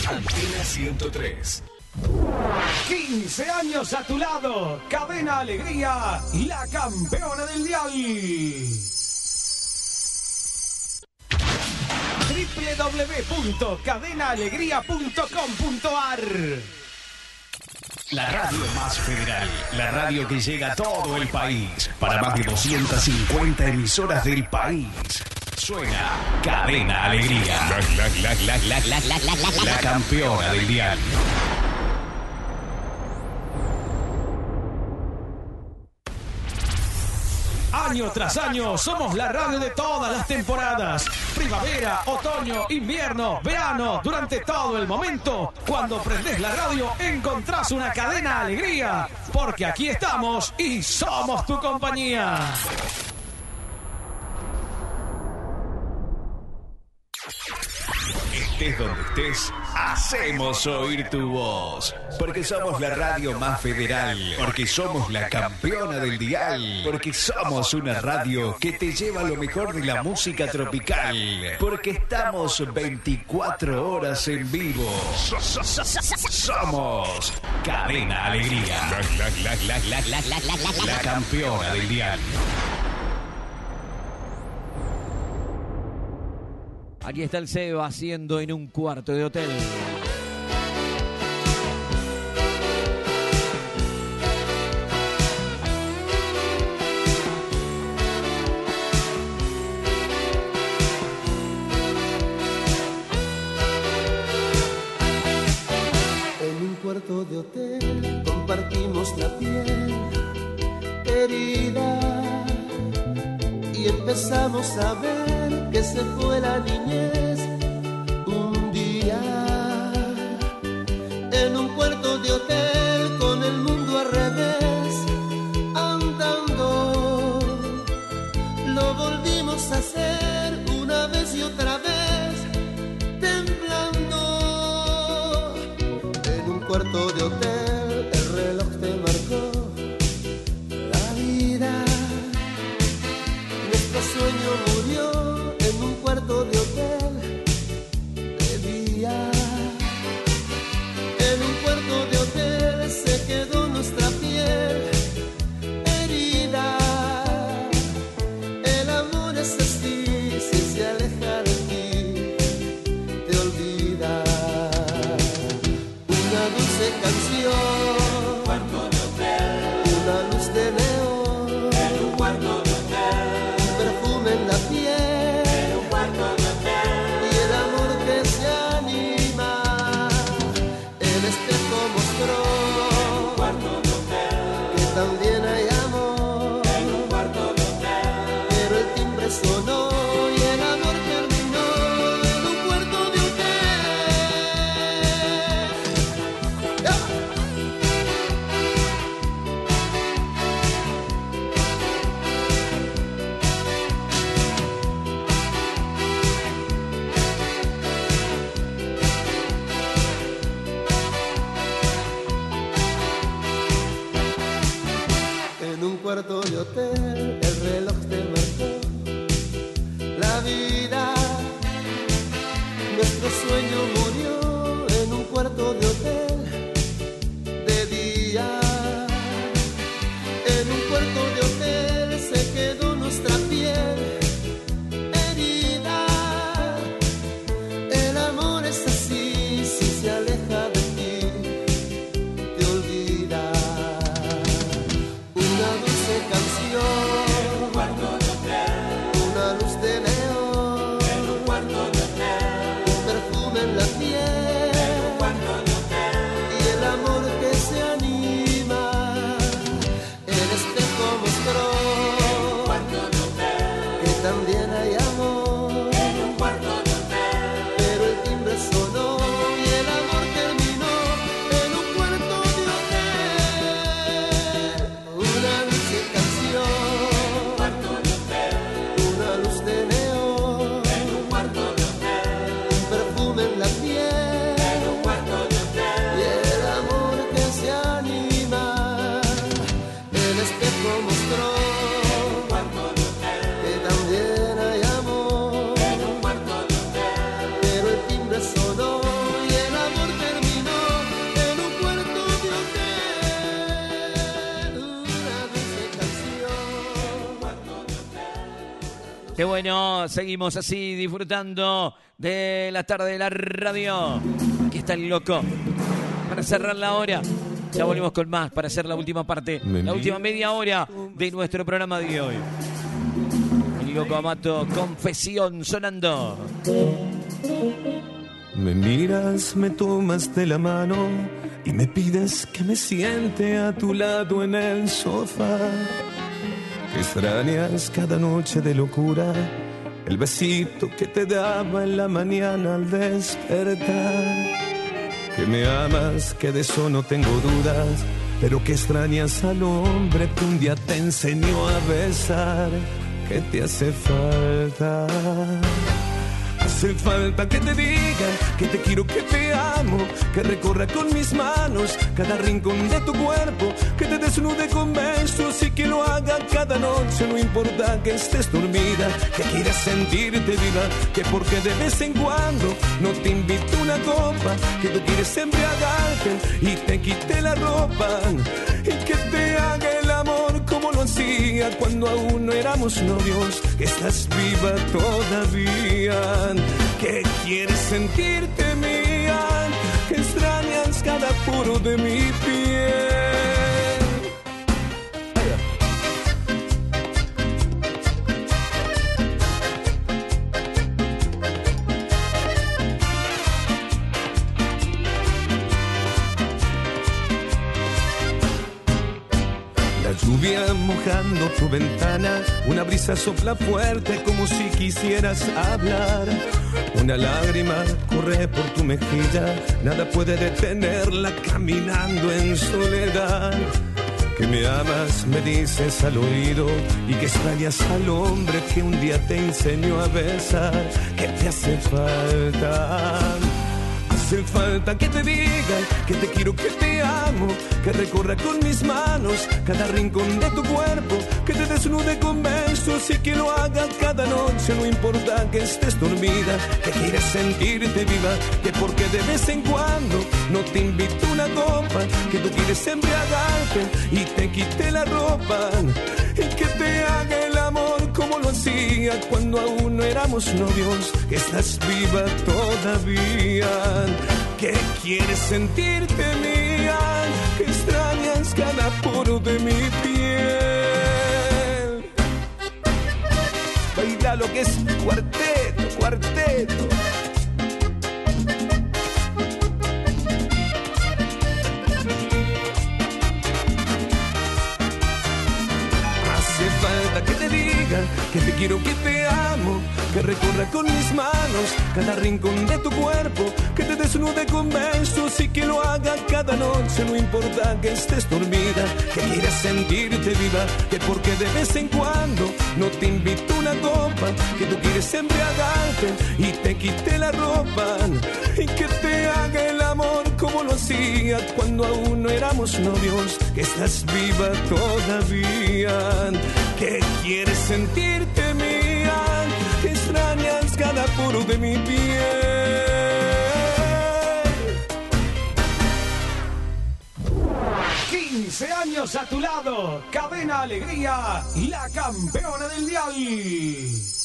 Antena 103. 15 años a tu lado. Cadena Alegría, la campeona del dial. www.cadenaalegría.com.ar. La radio más federal, la radio que llega a todo el país, para más de 250 emisoras del país. Suena Cadena Alegría, la campeona del dial. Año tras año somos la radio de todas las temporadas. Primavera, otoño, invierno, verano. Durante todo el momento, cuando prendés la radio, encontrás una Cadena Alegría. Porque aquí estamos y somos tu compañía. Estés donde estés, hacemos oír tu voz. Porque somos la radio más federal. Porque somos la campeona del dial. Porque somos una radio que te lleva lo mejor de la música tropical. Porque estamos 24 horas en vivo. Somos Cadena Alegría. La campeona del dial. Aquí está el Seba haciendo En un cuarto de hotel. En un cuarto de hotel compartimos la piel herida y empezamos a ver que se fue la niñez un día. En un cuarto de hotel con el mundo al revés andando, lo volvimos a hacer una vez y otra vez temblando. En un cuarto de hotel el reloj te marcó la vida, nuestro sueño murió. En un cuarto de hotel de día, en un cuarto de hotel se quedó nuestra piel herida. El amor es así, si se aleja de ti, te olvida. Una dulce canción, un cuarto de hotel, una luz de neón, en un cuarto de hotel, un perfume en la piel. También hay amor en un cuarto de hotel, pero el timbre sonó y el amor terminó en un cuarto de hotel. ¡Ah! En un cuarto de hotel el reloj te marcó la vida, nuestro sueño murió. En un cuarto de hotel de día, en un cuarto de hotel se quedó nuestra piel herida. El amor es así, si se aleja de ti, te olvida. Una dulce canción, en un cuarto de hotel, una luz de neón, en un cuarto de hotel, un perfume en la piel, en un cuarto de hotel. Qué bueno, seguimos así disfrutando de la tarde de la radio. Aquí está el loco. Para cerrar la hora, ya volvemos con más para hacer la última parte, la última media hora de nuestro programa de hoy. El loco Amato, Confesión sonando. Me miras, me tomas de la mano y me pides que me siente a tu lado en el sofá. Que extrañas cada noche de locura el besito que te daba en la mañana al despertar. Que me amas, que de eso no tengo dudas, pero que extrañas al hombre que un día te enseñó a besar. ¿Qué te hace falta? Hace falta que te diga que te quiero, que te amo, que recorra con mis manos cada rincón de tu cuerpo, que te desnude con besos y que lo haga cada noche, no importa que estés dormida, que quieras sentirte viva, que porque de vez en cuando no te invito una copa, que tú quieres embriagarte y te quite la ropa y que te haga el amor como lo hacía cuando aún no éramos novios, que estás viva todavía, que quieres sentirte mía, que extrañas cada poro de mi piel. Lluvia mojando tu ventana, una brisa sopla fuerte como si quisieras hablar. Una lágrima corre por tu mejilla, nada puede detenerla caminando en soledad. Que me amas, me dices al oído, y que extrañas al hombre que un día te enseñó a besar. ¿Qué te hace falta? Hace falta que te diga que te quiero, que te amo, que recorra con mis manos cada rincón de tu cuerpo, que te desnude con besos y que lo haga cada noche, no importa que estés dormida, que quieres sentirte viva, que porque de vez en cuando no te invito una copa, que tú quieres embriagarte y te quite la ropa y que te haga el amor como lo hacía cuando aún no éramos novios, que estás viva todavía, que quieres sentirte mía, que extrañas cada poro de mi piel. Baila lo que es cuarteto, cuarteto. Que te diga que te quiero, que te amo, que recorra con mis manos cada rincón de tu cuerpo, que te desnude con besos y que lo haga cada noche, no importa que estés dormida, que quieras sentirte viva, que porque de vez en cuando no te invito una copa, que tú quieres embriagarte y te quite la ropa y que te haga el amor como lo hacía cuando aún no éramos novios, que estás viva todavía, que quieres sentirte mía, que extrañas cada poro de mi piel. 15 años a tu lado, Cadena Alegría, la campeona del dial.